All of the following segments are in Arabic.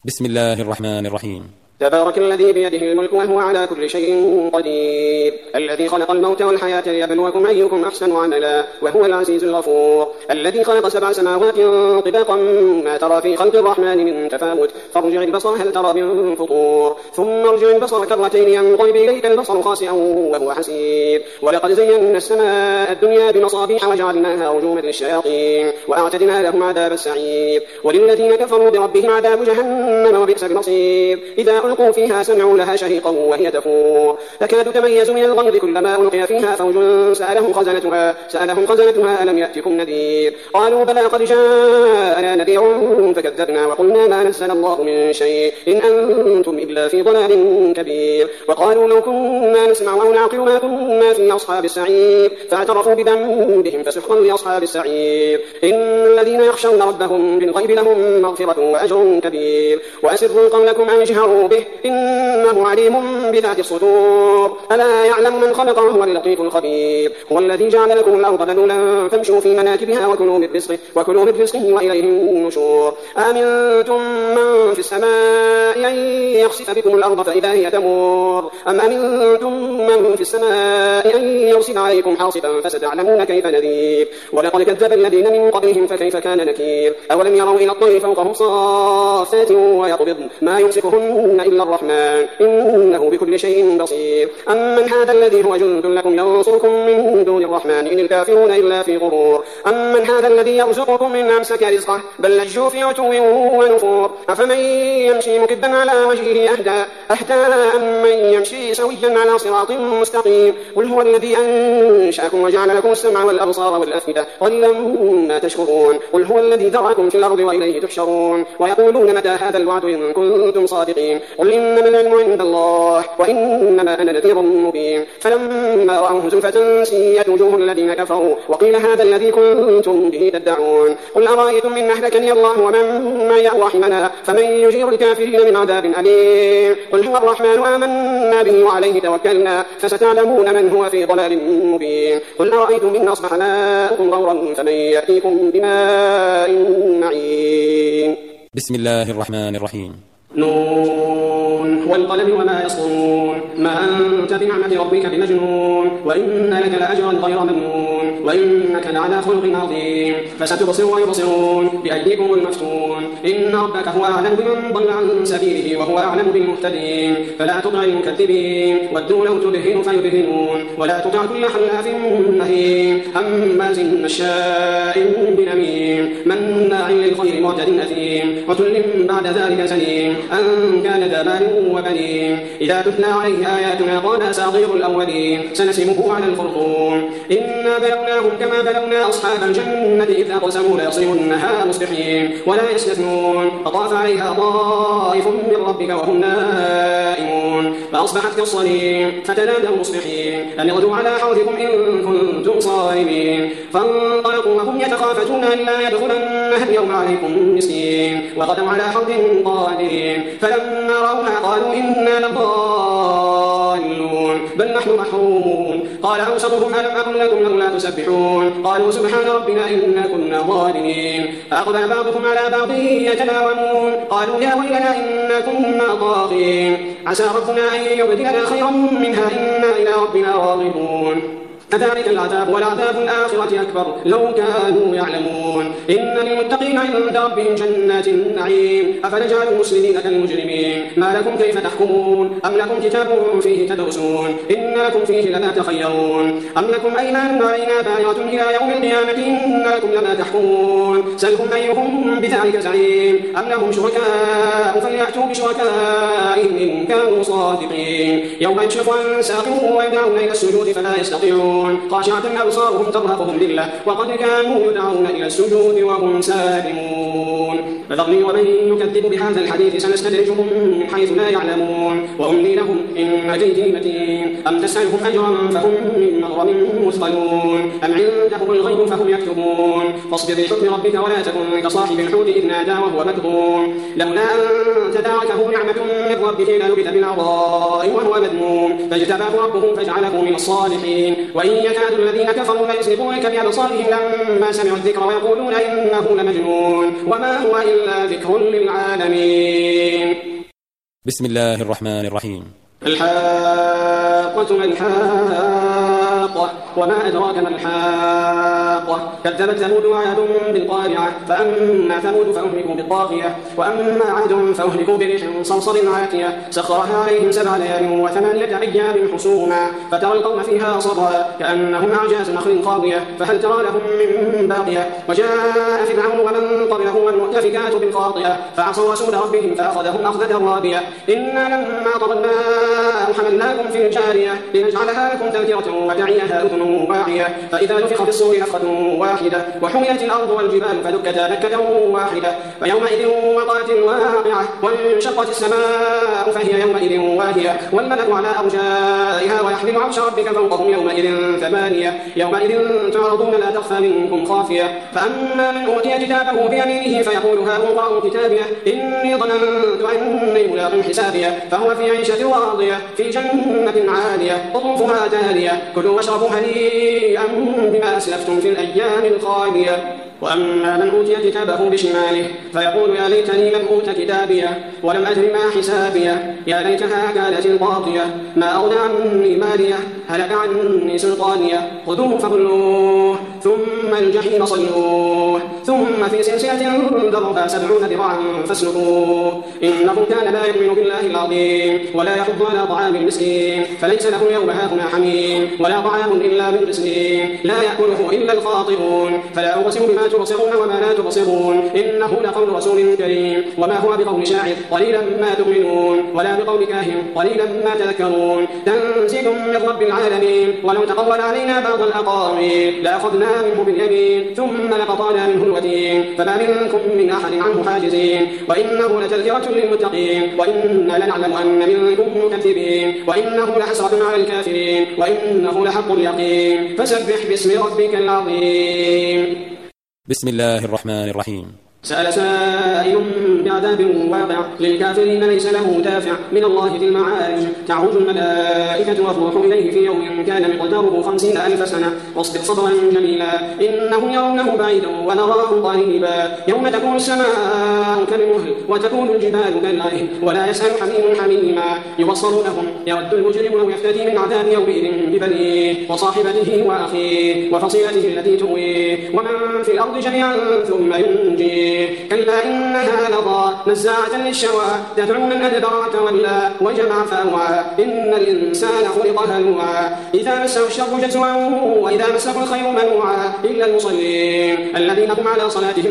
بسم الله الرحمن الرحيم. تبارك الذي بيده الملك وهو على كل شيء قدير، الذي خلق الموت والحياة ليبلوكم أيكم أحسن عملا وهو العزيز الغفور، الذي خلق 7 سماوات طباقا ما ترى في خلق الرحمن من تفاوت، فارجع البصر هل ترى من فطور، ثم ارجع البصر كرتين ينقلب إليك البصر خاسئا وهو حسير، ولقد زينا السماء الدنيا بمصابيح وجعلناها رجوما للشياطين وأعتدنا لهم عذاب السعير، وللذين كفروا بربهم عذاب جهنم وبئس المصير، إذا ألقوا فيها سمعوا لها شهيقا وهي تفور تكاد تميز من الغيظ كلما ألقي فيها فوج سألهم خزنتها ألم يأتكم نذير قالوا بلى قد جاءنا نذير فكذبنا وقلنا ما نزل الله من شيء إن أنتم إلا في ضلال كبير، وقالوا لو كنا نسمع أو نعقل ما كنا في أصحاب السعير فاعترفوا بذنبهم فسحقا لأصحاب السعير، إن الذين يخشون ربهم بالغيب لهم مغفرة وأجر كبير، وأسروا قولكم أو اجهروا به إنه عليم بذات الصدور، ألا يعلم من خلق وهو اللطيف الخبير، هو الذي جعل لكم الأرض ذلولا فامشوا في مناكبها وكلوا من رزقه وإليه النشور، أأمنتم من في السماء أن يخسف بكم الأرض فإذا هي تمور، أم أمنتم من في السماء أن يرسل عليكم حاصبا فستعلمون كيف نذير، ولقد كذب الذين من قبلهم فكيف كان نكير، أولم يروا إلى الطير فوقهم صافات ويقبضن ما يمسكهن إلا الرحمن إنه بكل شيء بصير، أمن هذا الذي هو جند لكم ينصركم من دون الرحمن إن الكافرون إلا في غرور، أمن هذا الذي يرزقكم من أمسك رزقه بل لجوا في عتو ونفور، أفمن يمشي مكبا على وجهه أهدى أمن يمشي سويا على صراط مستقيم، قل هو الذي أنشأكم وجعل لكم السمع والأبصار والأفئدة قليلا ما تشكرون، قل هو الذي ذرأكم في الأرض وإليه تحشرون، ويقولون متى هذا الوعد إن كنتم صادقين، قل إنما العلم عند الله وإنما أنا نذير مبين، فلما رأوه زلفة سيئت وجوه الذين كفروا وقيل هذا الذي كنتم به تدعون، قل أرأيتم من أهلكني الله ومن معي أو رحمنا فمن يجير الكافرين من عذاب أليم، قل هو الرحمن آمنا به وعليه توكلنا فستعلمون من هو في ضلال مبين، قل أرأيتم إن أصبح ماؤكم غورا فمن يأتيكم بماء معين. بسم الله الرحمن الرحيم. نون والقلم وما يسطرون ما أنت بنعمة ربك بمجنون وإن لك لأجرا غير ممنون وإنك لعلى خلق عظيم، فستبصر ويبصرون بأيديكم المفتون، إن ربك هو أعلم بمن ضل عن سبيله وهو أعلم بالمهتدين، فلا تطع المكذبين ودوا لو تدهن فيدهنون، ولا تطع كل حلاف مهين هماز مشاء بنميم مناع للخير معتد أثيم عتل بعد ذلك زنيم أن كان ذا مال وبنين، إذا تتلى عليه آياتنا قال أساطير الأولين سنسمه على الخرطوم، إنا بلوناهم كما بلونا أصحاب الجنة إذ أقسموا ليصرمنها مصبحين ولا يستثنون، فطاف عليها طائف من ربك وهم نائمون فأصبحت كالصريم فتنادوا مصبحين أن اغدوا على حوضكم إن كنتم صارمين، فانطلقوا وهم يتخافتون ألا يدخلنها اليوم عليكم مسكين وغدوا على حوض قادرين، فلما رأوها قالوا إنا لضالون بل نحن محرومون، قال أوسطهم ألم أقل لكم لولا تسبحون، قالوا سبحان ربنا إنا كنا ظالمين، فأقبل بعضهم على بعض يتلاومون قالوا يا ويلنا إنا كنا طاغين، عسى ربنا أن يبدلنا خيرا منها إنا إلى ربنا راغبون، كذلك العذاب والعذاب الآخرة أكبر لو كانوا يعلمون، إن للمتقين عند ربهم جنات النعيم، أفنجعل المسلمين كالمجرمين ما لكم كيف تحكمون، أم لكم كتاب فيه تدرسون إن لكم فيه لما تخيرون، أم لكم أيمان علينا بالغة إلى يوم القيامة إن لكم لما تحكمون، سلهم أيهم بذلك زعيم، أم لهم شركاء فليأتوا بشركائهم إن كانوا صادقين، يوم يكشف عن ساق ويدعون إلى السجود فلا يستطيعون خاشعة أبصارهم ترهقهم ذلة وقد كانوا يدعون إلى السجود وهم سالمون، فذرني ومن يكذب بهذا الحديث سنستدرجهم من حيث لا يعلمون وأملي لهم إن كيدي متين، أم تسألهم أجرا فهم من مغرم مثقلون، أم عندهم الغيب فهم يكتبون، فاصبر لحكم ربك ولا تكن كصاحب الحوت إذ نادى وهو مكظوم، لولا أن تداركه نعمة من ربه للبث بالعراء وهو مذموم، فاجتباه ربه فجعله من الصالحين، وإن يكاد الذين كفروا ليزلقونك بأبصارهم لما سمعوا الذكر ويقولون إنه لمجنون وما هو إلا ذكر للعالمين. بسم الله الرحمن الرحيم. الحاقة ما الحاقة وما أدراك ما الحاقة كذبت ثمود وعاد بالقارعة فأما ثمود فأهلكوا بالطاغية وأما عاد فأهلكوا بريح صرصر عاتية سخرها عليهم 7 ليال و8 أيام حسوما فترى القوم فيها صرعى كأنهم أعجاز نخل خاوية فهل ترى لهم من باقية وجاء فرعون ومن قبله والمؤتفكات بالخاطئة فعصوا رسول ربهم فأخذهم أخذة رابية إنا لما طغى الماء حملناكم في الجارية لنجعلها لكم تذكرة وتعيها أذن واعية فإذا نفخ في الصور نفخة واحدة وحملت الأرض والجبال فدكتا دكة واحدة فيومئذ وقعت الواقعة وانشقت السماء فهي يومئذ واهية والملك على أرجائها ويحمل عرش ربك فوقهم يومئذ 8 يومئذ تعرضون لا تخفى منكم خافية فأما من أوتي كتابه بيمينه فيقول هاؤم اقرءوا كتابيه إني ظننت أني ملاق حسابيه فهو في عيشة راضية في جنة عالية قطوفها دانية كلوا واشربوا هنيئا بما أسلفتم في الأيام الخالية وأما من أوتي كتابه بشماله فيقول يا ليتني لم أوت كتابيه ولم أدر ما حسابيه يا ليتها كانت القاضية ما أغنى عني ماليه هلك عني سلطانيه خذوه فغلوه ثم الجحيم صلوه ثم في سلسلة ذرعها 70 ذراعا فاسلكوه إنه كان لا يؤمن بالله العظيم ولا يحض على طعام المسكين فليس له اليوم هاهنا حميم ولا طعام إلا من غسلين لا يأكله إلا الخاطئون فلا أقسم بما تبصرون وما لا تبصرون إنه لقول رسول كريم وما هو بقول شاعر قليلا ما تؤمنون ولا بقول كاهن قليلا ما تذكرون تنزيل من رب العالمين ولو تقول علينا بعض الأقاويل لأخذنا منه باليمين ثم لقطعنا منه الوتين فما منكم من أحد عنه حاجزين وإنه لتذكرة للمتقين وإنا لنعلم أن منكم مكذبين وإنه لحسرة على الكافرين وإنه لحق اليقين فسبح باسم ربك العظيم. بسم الله الرحمن الرحيم. سأل سائل بعذاب واقع للكافرين ليس له دافع من الله ذي المعارج تعرج الملائكة والروح إليه في يوم كان مقداره 50,000 سنة واصبر صبرا جميلا إنهم يرونه بعيدا ونراه قريبا يوم تكون السماء كالمهل وتكون الجبال كالعهن ولا يسأل حميم حميما يبصرونهم يود المجرم لو يفتدي من عذاب يومئذ ببنيه وصاحبته وأخيه وفصيلته التي تؤويه ومن في الأرض جميعا ثم ينجيه كلا إنها لظى نزاعة للشوى تدعو من أدبر وتولى وجمع فأوعى إن الإنسان خلق هلوعا إذا مسه الشر جزوعا وإذا مسه الخير منوعا إلا المصلين الذين هم على صلاتهم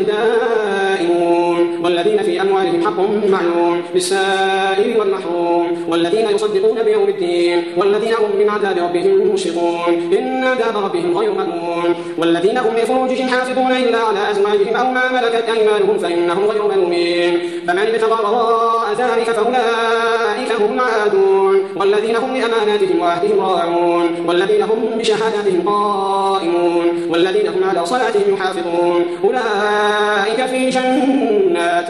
دائمون والذين في أموالهم حق معلوم للسائل والمحروم والذين يصدقون بيوم الدين والذين هم من عذاب ربهم مشفقون إن عذاب ربهم غير مأمون والذين هم لفروجهم حافظون إلا على أزواجهم أو ما ملكت أيمانهم فإنهم غير ملومين فمن ابتغى وراء ذلك فأولئك هم العادون والذين هم لأماناتهم وعهدهم راعون والذين هم بشهاداتهم قائمون والذين هم على صلاتهم يحافظون أولئك في جنات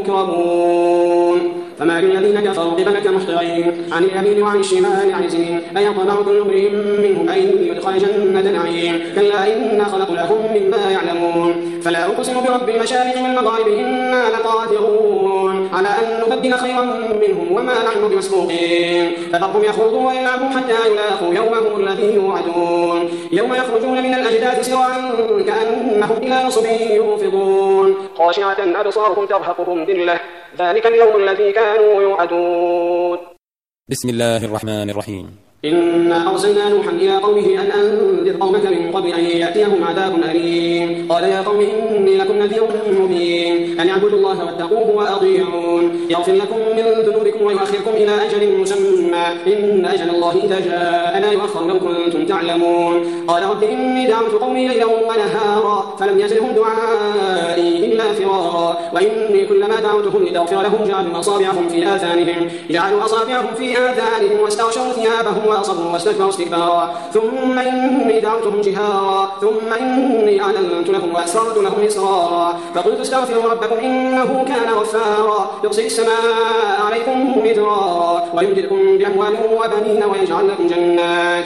مكرمون فما للذين كفروا قبلك محطعين عن اليمين وعن الشمال عزين أيطمع كل امرئ منهم أن يدخل جنة نعيم كلا إنا خلقناهم مما يعلمون فلا أقسم برب المشارق والمغارب إنا لقادرون على أن نبدل خيرا منهم وما نحن بمسبوقين فذرهم يخوضوا ويلعبوا حتى يلاقوا يومهم الذي يوعدون يوم يخرجون من الأجداث سراعا كأنهم إلى نصب يوفضون خاشعة أبصارهم ترهقهم ذلة ذلك اليوم الذي كانوا يوعدون. بسم الله الرحمن الرحيم. إنا أرسلنا نوحا إلى قومه أن أنذر قومك من قبل أن يأتيهم عذاب أليم قال يا قوم إني لكم نذير مبين أن اعبدوا الله واتقوه وأطيعون يغفر لكم من ذنوبكم ويؤخركم إلى أجل مسمى إن أجل الله إذا جاء لا يؤخر لو كنتم تعلمون قال رب إني دعوت قومي ليلا ونهارا فلم يزدهم دعائي إلا فرارا وإني كلما دعوتهم لتغفر لهم جعلوا أصابعهم في آذانهم واستغشوا ثيابهم وأصروا واستكبروا استكبارا ثم إني دعوتهم جهارا ثم إني أعلنت لهم وأسررت لهم إسرارا فقلت استغفروا ربكم إنه كان غفارا يرسل السماء عليكم مدرارا ويمددكم بأموال وبنين ويجعل لكم جنات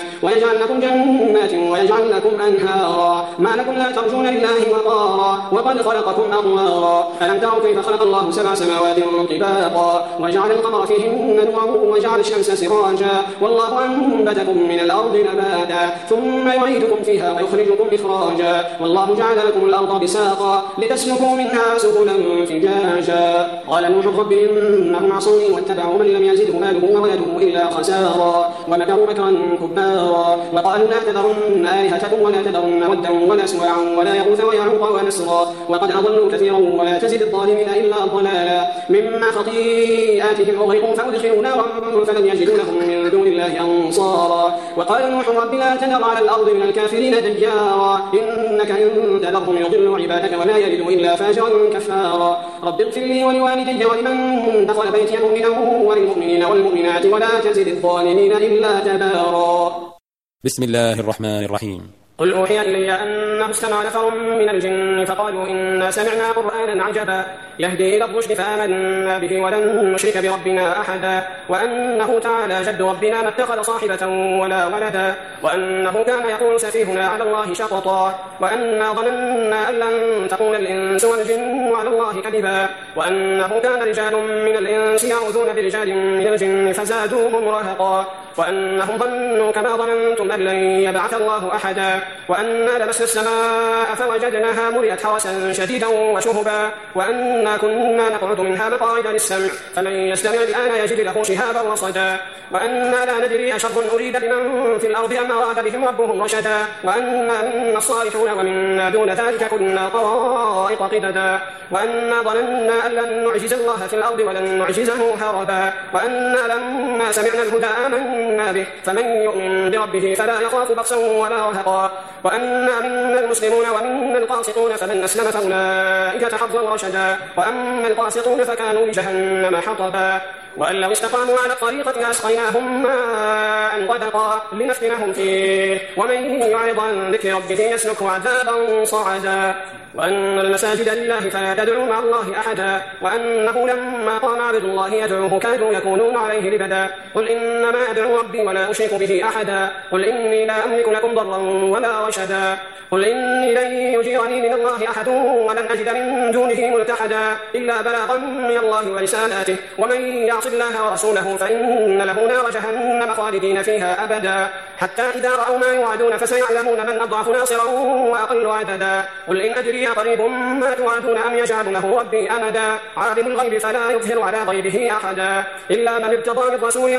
ويجعل لكم أنهارا ما لكم لا ترجون لله وقارا وقد خلقكم أطوارا ألم تروا كيف خلق الله 7 سماوات طباقا وجعل القمر فيهن نورا وجعل الشمس سراجا والله أنبتكم من الأرض نباتا ثم يعيدكم فيها ويخرجكم إخراجا والله جعل لكم الأرض بساطا لتسلكوا منها سبلا فجاجا قال نوح رب إنهم عصوني واتبعوا من لم يزده ماله وولده إلا خسارا ومكروا مكرا كبارا وقالوا لا تذرن آلهتكم ولا تذرن ودا ولا سواعا ولا يغوث ويعوق ونسرا وقد أضلوا كثيرا ولا تزد الظالمين إلا ضلالا مما خطيئاتهم أغرقوا فأدخلوا نارا فلم يجدوا لهم من دون الله أنصارا وقال نوح رب لا تذر على الأرض من الكافرين ديارا إنك إن تذرهم يضلوا عبادك ولا يلدوا إلا فاجرا كفارا رب اغفر لي ولوالدي ولمن دخل بيتي مؤمنا وللمؤمنين والمؤمنات ولا تزد الظالمين إلا تبارا. بسم الله الرحمن الرحيم. قل أوحي إلي أنه استمع نفر من الجن فقالوا إنا سمعنا قرآنا عجبا يهدي إلى الرشد فآمنا به ولن نشرك بربنا أحدا وأنه تعالى جد ربنا ما اتخذ صاحبة ولا ولدا وأنه كان يقول سفيهنا على الله شططا وأنا ظننا أن لن تقول الإنس والجن على الله كذبا وأنه كان رجال من الإنس يعوذون برجال من الجن فزادوهم رهقا وأنهم ظنوا كما ظننتم أن لن يبعث الله أحدا وأنا لمسنا السماء فوجدناها ملئت حرسا شديدا وشهبا وأنا كنا نقعد منها مقاعد للسمع فمن يستمع الآن يجد له شهابا رصدا وأنا لا ندري أشر أريد بمن في الأرض أم أراد بهم ربهم رشدا وأنا منا الصالحون ومنا دون ذلك كنا طرائق قددا وأنا ظننا أن لن نعجز الله في الأرض ولن نعجزه هربا وأنا لما سمعنا الهدى آمنا به فمن يؤمن بربه فلا يخاف بخسا ولا رهقا وأنا منا المسلمون ومنا القاسطون فمن أسلم فأولئك تحروا رشدا وأما القاسطون فكانوا لجهنم حطبا وأن لو استقاموا على الطريقة لأسقيناهم ماء غدقا لنفتنهم فيه ومن يعرض عن ذكر ربه يسلكه عذابا صعدا وأن المساجد لله فلا تدعوا مع الله أحدا وأنه لما قام عبد الله يدعوه كادوا يكونون عليه لبدا قل إنما أدعو ربي ولا أشرك به أحدا قل إني لا أملك لكم ضرا ولا رشدا قل إني لن يجيرني من الله أحد ولن أجد من دونه ملتحدا إلا بلاغا من الله ورسالاته ومن يعص الله ورسوله فإن له نار جهنم خالدين فيها أبدا حتى إذا رأوا ما يوعدون فسيعلمون من أضعف ناصرا وأقل عددا قل إن أدري قريب ما توعدون أم يجعل له ربي أمدا عالم الغيب فلا يظهر على غيبه أحدا إلا من ارتضى من رسول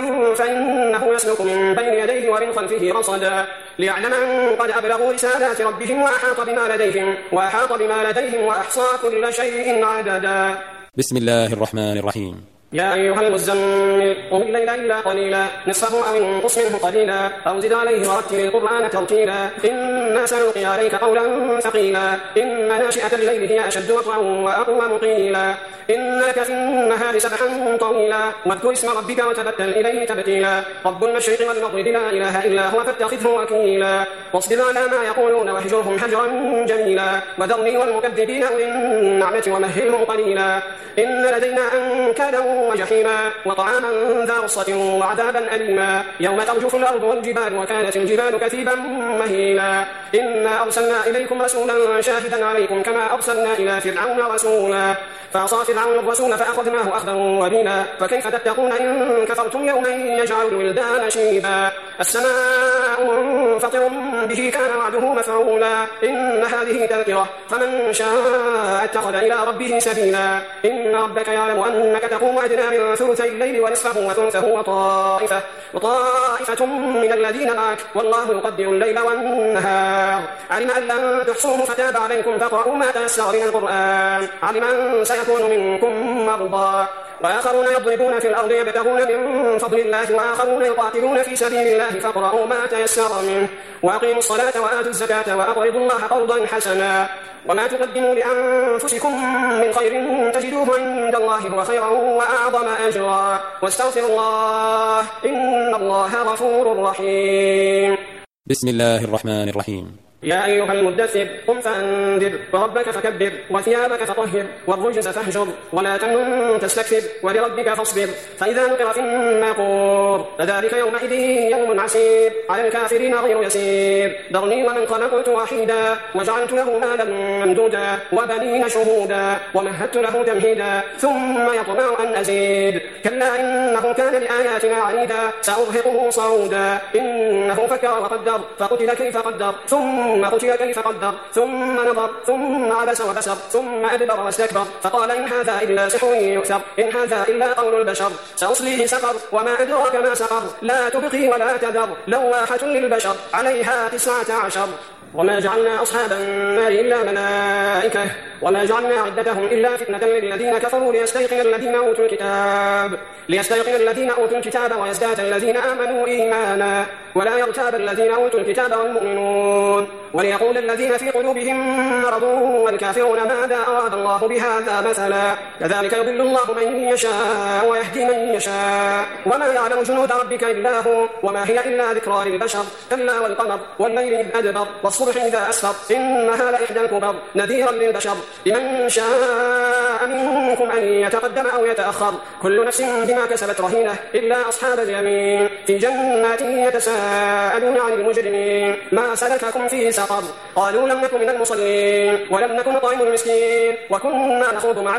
فإنه يسلك من بين يديه ومن خلفه رصدا ليعلم أن قد أبلغوا رسالات ربهم وأحاط بما لديهم وأحصى كل شيء عددا. بسم الله الرحمن الرحيم. يا أيها المزمل قم الليل إلا قليلا نصفه أو انقص منه قليلا أو زد عليه ورتل القرآن ترتيلا إنا سنلقي عليك قولا ثقيلا إن ناشئة الليل هي أشد وطئا وأقوم قيلا إن لك في النهار سبحا طويلا واذكر اسم ربك وتبتل إليه تبتيلا رب المشرق والمغرب لا إله إلا هو فاتخذه وكيلا واصبر على ما يقولون واهجرهم هجرا جميلا وذرني والمكذبين أولي النعمة ومهلهم قليلا إن لدينا أنكالا وجحيما وطعاما ذا غصة وعذابا أليما يوم ترجف الأرض والجبال وكانت الجبال كثيبا مهيلا إنا أرسلنا إليكم رسولا شاهدا عليكم كما أرسلنا إلى فرعون رسولا فعصى فرعون الرسول فأخذناه أخذا وبيلا فكيف تتقون إن كفرتم يوما يجعل الولدان شيبا السماء منفطر به كان وعده مفعولا إن هذه تذكرة فمن شاء اتخذ إلى ربه سبيلا إن ربك يعلم أنك تقوم أدنى من ثلثي الليل ونصفه وثلثه وطائفة من الذين معك والله يقدر الليل والنهار علم أن لن تحصوه فتاب عليكم فاقرؤوا ما تيسر من القرآن علم أن سيكون منكم مرضى وآخرون يضربون في الأرض يبتغون من فضل الله وآخرون يقاتلون في سبيل الله فاقرؤوا ما تيسر منه وأقيموا الصلاة وآتوا الزكاة وأقرضوا الله قرضا حسنا وما تقدموا لأنفسكم من خير تجدوه عند الله هو خيرا وأعظم أجرا واستغفروا الله إن الله غفور رحيم. بسم الله الرحمن الرحيم. يا أيها المدثر قم فأنذر وربك فكبر وثيابك فطهر والرجز فاهجر ولا تمنن تستكثر ولربك فاصبر فإذا نقر في الناقور فذلك يومئذ يوم عسير على الكافرين غير يسير ذرني ومن خلقت وحيدا وجعلت له مالا ممدودا وبنين شهودا ومهدت له تمهيدا ثم يطمع أن أزيد كلا إنه كان لآياتنا عنيدا سأرهقه صعودا إنه فكر وقدر فقتل كيف قدر ثم قتل كيف قدر ثم نظر ثم عبس وبسر ثم أدبر واستكبر فقال إن هذا إلا سحر يؤثر إن هذا إلا قول البشر سأصليه سقر وما أدراك ما سقر لا تبقي ولا تذر لواحة للبشر عليها 19 وما جعلنا أصحاب النار إلا ملائكة وما جعلنا عدتهم إلا فتنة للذين كفروا ليستيقن الذين أوتوا الكتاب ويزداد الذين آمنوا إيمانا ولا يرتاب الذين أوتوا الكتاب والمؤمنون وليقول الذين في قلوبهم مرض والكافرون ماذا أراد الله بهذا مثلا كذلك يضل الله من يشاء ويهدي من يشاء وما يعلم جنود ربك إلا هو وما هي إلا ذكرى للبشر كلا والقمر والليل إذ أدبر والصبح إذا أسفر إنها لإحدى الكبر نذيرا للبشر لمن شاء منكم أن يتقدم أو يتأخر كل نفس بما كسبت رهينة إلا أصحاب اليمين في جنات يتساءلون عن المجرمين ما سلككم في سقر قالوا لم نكن من المصلين ولم نكن نطعم المسكين وكنا نخوض مع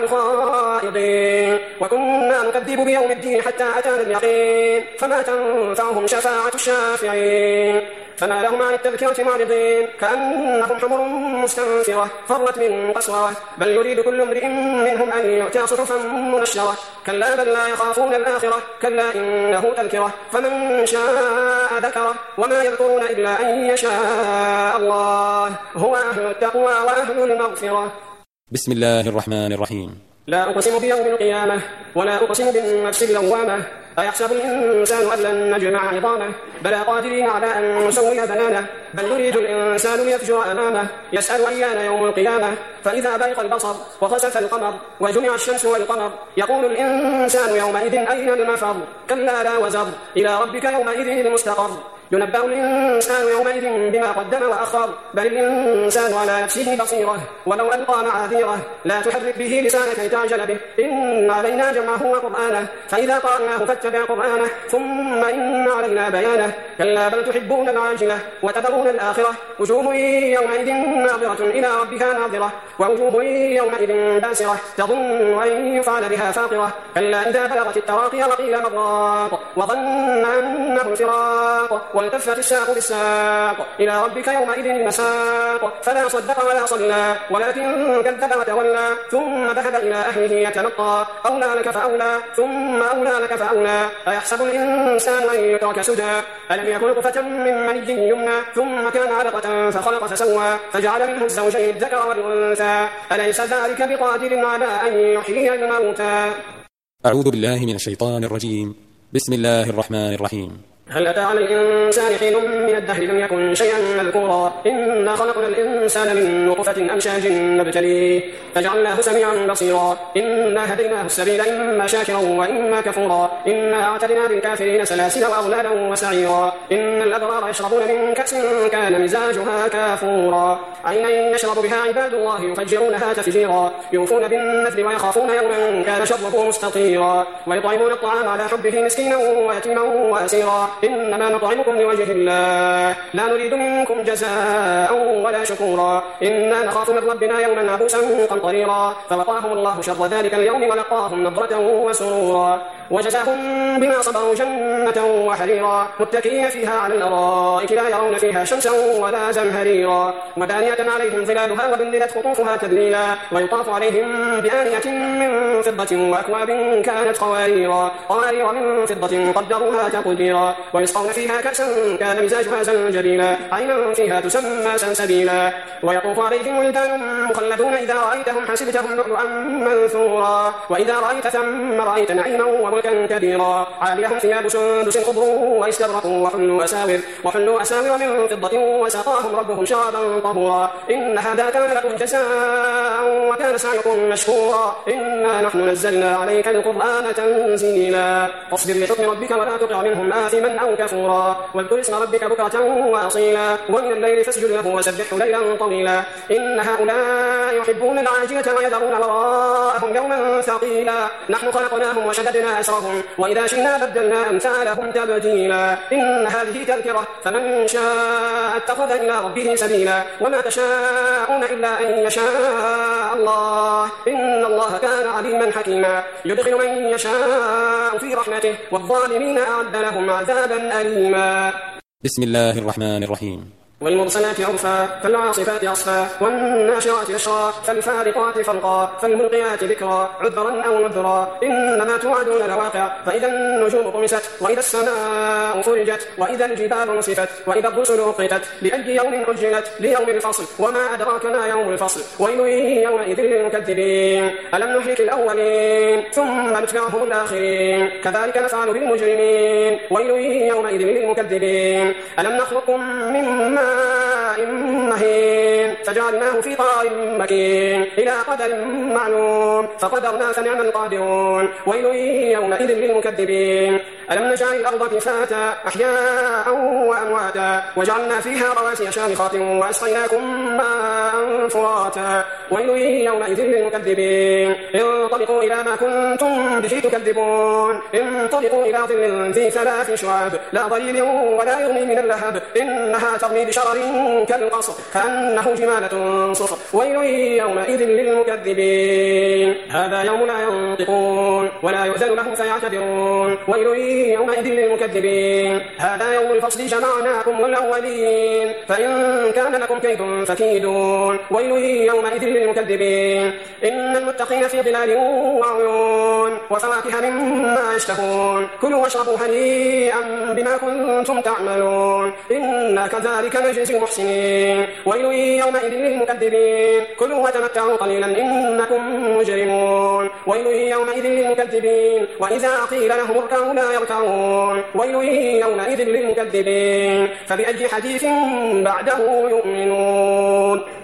الخائضين وكنا نكذب بيوم الدين حتى أتانا اليقين فما تنفعهم شفاعة الشافعين فما لهم عن التذكرة معرضين كأنهم حمر مستنفرة فرت من قسورة بل يريد كل امرئ منهم أن يؤتى صحفا منشرة كلا بل لا يخافون الآخرة كلا إنه تذكرة فمن شاء ذكره وما يذكرون إلا أن يشاء الله هو أهل التقوى وأهل المغفرة. بسم الله الرحمن الرحيم. لا أقسم بيوم القيامة ولا أقسم بالنفس اللوامة أيحسب الإنسان أن لن نجمع عظامه بلى قادرين على أن نسوي بنانه بل يريد الإنسان ليفجر أمامه يسأل أيان يوم القيامة فإذا برق البصر وخسف القمر وجمع الشمس والقمر يقول الإنسان يومئذ أين المفر كلا لا وزر إلى ربك يومئذ المستقر ينبأ الإنسان يومئذ بما قدم وأخر بل الإنسان على نفسه بصيرة ولو ألقى معاذيره لا تحرك به لسانك لتعجل به إن علينا جمعه وقرآنه فإذا قرأناه فاتبع قرآنه ثم إن علينا بيانه كلا بل تحبون العاجلة وتذرون الآخرة وجوه يومئذ ناظرة إلى ربها ناظرة ووجوه يومئذ باسرة تظن أن يفعل بها فاقرة كلا إذا بلغت التراقي وقيل مراق وظن أنه الفراق والتفت الساق بالساق إلى ربك يومئذ المساق فلا صدق ولا صلى ولكن كذب وتولى ثم ذهب إلى أهله يتمطى أولى لك فأولى ثم أولى لك فأولى أيحسب الإنسان أن يترك سدى ألم يكن نطفة من مني يمنى ثم كان علقة فخلق فسوى فجعل منه الزوجين الذكر والأنثى أليس ذلك بقادر على أن يحيي الموتى. أعوذ بالله من الشيطان الرجيم. بسم الله الرحمن الرحيم. هل أتى على الإنسان حين من الدهر لم يكن شيئا مذكورا إنا خلقنا الإنسان من نطفة أمشاج نبتليه فجعلناه سميعا بصيرا إنا هديناه السبيل إما شاكرا وإما كفورا إنا أعتدنا للكافرين سلاسل وأغلالا وسعيرا إن الأبرار يشربون من كأس كان مزاجها كافورا عينا يشرب بها عباد الله يفجرونها تفجيرا يوفون بالنذر ويخافون يوما كان شره مستطيرا ويطعمون الطعام على حبه مسكينا ويتيما وأسيرا إنما نطعمكم لوجه الله لا نريد منكم جزاء ولا شكورا إنا نخاف من ربنا يوما عبوسا قمطريرا فوقاهم الله شر ذلك اليوم ولقاهم نضرة وسرورا وجزاهم بما صبروا جنة وحريرا متكئين فيها على الأرائك لا يرون فيها شمسا ولا زمهريرا ودانية عليهم ظلالها وذللت قطوفها تذليلا ويطاف عليهم بآنية من فضة وأكواب كانت قوارير من فضة قدروها تقديرا ويسقون فيها كأسا كان مزاجها زنجبيلا عينا فيها تسمى سلسبيلا ويطوف عليهم ولدان مخلدون إذا رأيتهم حسبتهم لؤلؤا منثورا وإذا رأيت ثم رأيت نعيما وملكا كبيرا عاليهم ثياب سندس خضر واستبرق وحلوا أساور من فضة وسقاهم ربهم شرابا طهورا إن هذا كان لكم جزاء وكان سعيكم مشكورا إنا نحن نزلنا عليك القرآن تنزيلا فاصبر لحكم ربك ولا تطع منهم آثما عبدا أو كفورا واذكر اسم ربك بكرة وأصيلا ومن الليل فاسجد له وسبحه ليلا طويلا إن هؤلاء يحبون العاجلة ويذرون وراءهم يوما ثقيلا نحن خلقناهم وشددنا أسرهم وإذا شئنا بدلنا أمثالهم تبديلا إن هذه تذكرة فمن شاء اتخذ إلى ربه سبيلا وما تشاءون إلا أن يشاء الله إن الله كان عليما حكيما يدخل من يشاء في رحمته والظالمين أعد لهم عذابا أليما. بسم الله الرحمن الرحيم. والمرسلات عرفا فالعاصفات عصفا والناشرات نشرا فالفارقات فرقا فالملقيات ذكرا عذرا أو نذرا إنما توعدون لواقع فإذا النجوم طمست وإذا السماء فرجت وإذا الجبال نصفت وإذا الرسل أقتت لأي يوم أجلت ليوم الفصل وما أدراك ما يوم الفصل ويل يومئذ للمكذبين ألم نهلك الأولين ثم نتبعهم الآخرين كذلك نفعل بالمجرمين ويل يومئذ للمكذبين ألم نخلقكم من ماء مهين فجعلناه في قرار مكين إلى قدر معلوم فقدرنا فنعم القادرون ويل يومئذ للمكذبين ألم نجعل الأرض كفاتا أحياء وأمواتا وجعلنا فيها رواسي شامخات وأسقيناكم ماء فراتا ويل يومئذ للمكذبين انطلقوا إلى ما كنتم به تكذبون انطلقوا إلى ظل ذي 3 شعاب لا ظليل ولا يغني من اللهب إنها ترمي بشرر كالقصر كأنه جمالة صفر ويل يومئذ للمكذبين هذا يوم لا ينطقون ولا يؤذن لهم فيعتذرون ويل يومئذ للمكذبين هذا يوم الفصل جمعناكم والأولين فإن كان لكم كيد فكيدون ويل يومئذ للمكذبين إن المتقين في ظلال وعيون وفواكه مما يشتهون كلوا واشربوا هنيئا بما كنتم تعملون إنا كذلك نجزي المحسنين ويل يومئذ للمكذبين كلوا وتمتعوا قليلا إنكم مجرمون ويل يومئذ للمكذبين وإذا قيل لهم اركعوا لا يركعون ويل يومئذ للمكذبين فبأي حديث بعده يؤمنون.